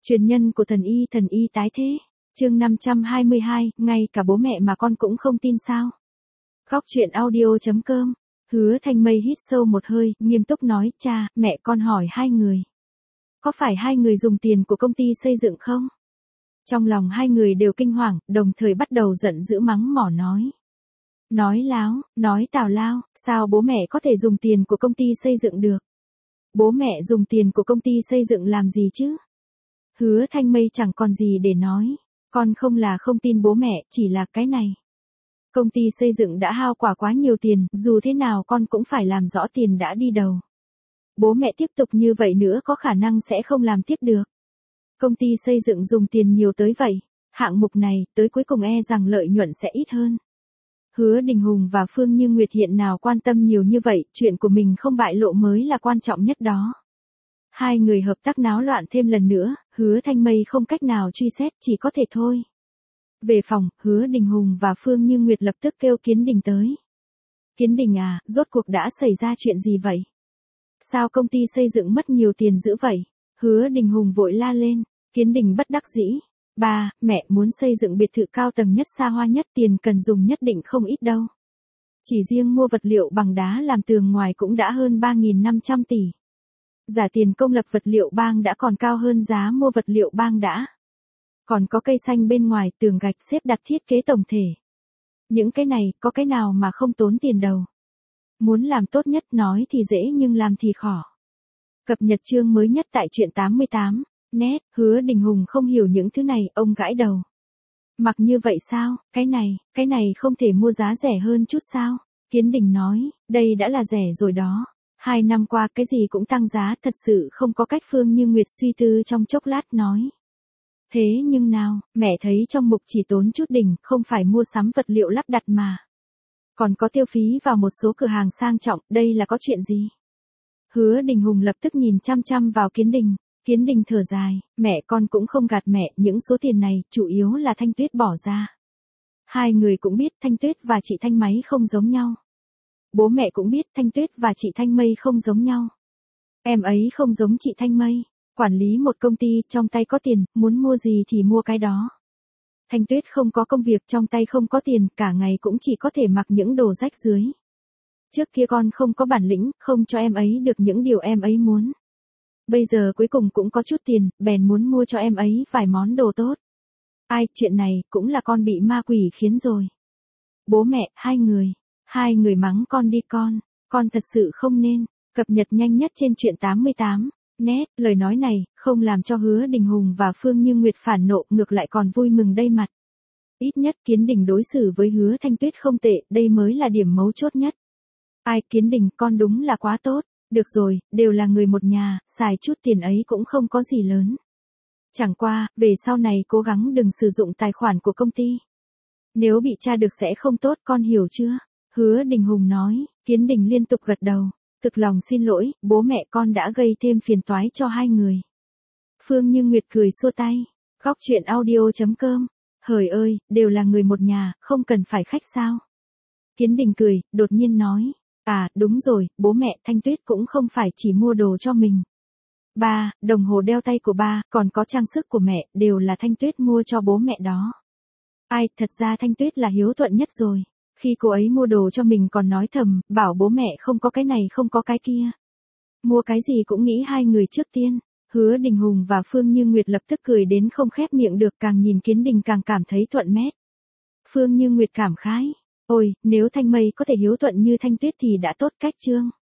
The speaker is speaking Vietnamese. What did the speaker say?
Truyền nhân của thần y tái thế. Chương 522, ngay cả bố mẹ mà con cũng không tin sao? Góc truyện audio.com. Hứa Thanh Mây hít sâu một hơi, nghiêm túc nói, cha, mẹ con hỏi hai người. Có phải hai người dùng tiền của công ty xây dựng không? Trong lòng hai người đều kinh hoàng, đồng thời bắt đầu giận dữ mắng mỏ nói. Nói láo, nói tào lao, sao bố mẹ có thể dùng tiền của công ty xây dựng được? Bố mẹ dùng tiền của công ty xây dựng làm gì chứ? Hứa Thanh Mây chẳng còn gì để nói. Con không là không tin bố mẹ, chỉ là cái này. Công ty xây dựng đã hao quả quá nhiều tiền, dù thế nào con cũng phải làm rõ tiền đã đi đâu. Bố mẹ tiếp tục như vậy nữa có khả năng sẽ không làm tiếp được. Công ty xây dựng dùng tiền nhiều tới vậy, hạng mục này tới cuối cùng rằng lợi nhuận sẽ ít hơn. Hứa Đình Hùng và Phương Như Nguyệt hiện nào quan tâm nhiều như vậy, chuyện của mình không bại lộ mới là quan trọng nhất đó. Hai người hợp tác náo loạn thêm lần nữa, Hứa Thanh Mây không cách nào truy xét, chỉ có thể thôi. Về phòng, Hứa Đình Hùng và Phương Như Nguyệt lập tức kêu Kiến Đình tới. Kiến Đình à, rốt cuộc đã xảy ra chuyện gì vậy? Sao công ty xây dựng mất nhiều tiền dữ vậy? Hứa Đình Hùng vội la lên. Kiến Đình bất đắc dĩ. Ba, mẹ muốn xây dựng biệt thự cao tầng nhất xa hoa nhất, tiền cần dùng nhất định không ít đâu. Chỉ riêng mua vật liệu bằng đá làm tường ngoài cũng đã hơn 3.500 tỷ. Giả tiền công lập vật liệu bang đã còn cao hơn giá mua vật liệu bang đã. Còn có cây xanh bên ngoài, tường gạch xếp đặt thiết kế tổng thể. Những cái này, có cái nào mà không tốn tiền đâu. Muốn làm tốt nhất nói thì dễ nhưng làm thì khó. Cập nhật chương mới nhất tại truyện 88. Net, Hứa Đình Hùng không hiểu những thứ này, ông gãi đầu. Mặc như vậy sao, cái này không thể mua giá rẻ hơn chút sao? Kiến Đình nói, đây đã là rẻ rồi đó. 2 năm qua cái gì cũng tăng giá, thật sự không có cách. Phương Như Nguyệt suy tư trong chốc lát nói. Thế nhưng nào, mẹ thấy trong mục chỉ tốn chút đỉnh, không phải mua sắm vật liệu lắp đặt mà. Còn có tiêu phí vào một số cửa hàng sang trọng, đây là có chuyện gì? Hứa Đình Hùng lập tức nhìn chăm chăm vào Kiến Đình. Kiến Đình thở dài, mẹ con cũng không gạt mẹ, những số tiền này chủ yếu là Thanh Tuyết bỏ ra. Hai người cũng biết Thanh Tuyết và chị Thanh Máy không giống nhau. Bố mẹ cũng biết Thanh Tuyết và chị Thanh Mây không giống nhau. Em ấy không giống chị Thanh Mây, quản lý một công ty, trong tay có tiền, muốn mua gì thì mua cái đó. Thanh Tuyết không có công việc, trong tay không có tiền, cả ngày cũng chỉ có thể mặc những đồ rách rưới. Trước kia con không có bản lĩnh, không cho em ấy được những điều em ấy muốn. Bây giờ cuối cùng cũng có chút tiền, bèn muốn mua cho em ấy vài món đồ tốt. Ai, chuyện này cũng là con bị ma quỷ khiến rồi. Bố mẹ, hai người mắng con đi con thật sự không nên. Cập nhật nhanh nhất trên truyện 88. Net, lời nói này không làm cho Hứa Đình Hùng và Phương Như Nguyệt phản nộ, ngược lại còn vui mừng đầy mặt. Ít nhất Kiến Đình đối xử với Hứa Thanh Tuyết không tệ, đây mới là điểm mấu chốt nhất. Ai, Kiến Đình, con đúng là quá tốt. Được rồi, đều là người một nhà, xài chút tiền ấy cũng không có gì lớn. Chẳng qua, về sau này cố gắng đừng sử dụng tài khoản của công ty. Nếu bị tra được sẽ không tốt, con hiểu chưa? Hứa Đình Hùng nói. Kiến Đình liên tục gật đầu. Thực lòng xin lỗi, bố mẹ con đã gây thêm phiền toái cho hai người. Phương Như Nguyệt cười xua tay. Góc truyện audio.com. Hời ơi, đều là người một nhà, không cần phải khách sao? Kiến Đình cười, đột nhiên nói. À, đúng rồi, bố mẹ, Thanh Tuyết cũng không phải chỉ mua đồ cho mình. Ba, đồng hồ đeo tay của ba, còn có trang sức của mẹ, đều là Thanh Tuyết mua cho bố mẹ đó. Ai, thật ra Thanh Tuyết là hiếu thuận nhất rồi. Khi cô ấy mua đồ cho mình còn nói thầm, bảo bố mẹ không có cái này không có cái kia. Mua cái gì cũng nghĩ hai người trước tiên. Hứa Đình Hùng và Phương Như Nguyệt lập tức cười đến không khép miệng được, càng nhìn Kiến Đình càng cảm thấy thuận mét. Phương Như Nguyệt cảm khái. Ôi, nếu Thanh Mây có thể hiếu thuận như Thanh Tuyết thì đã tốt cách chương.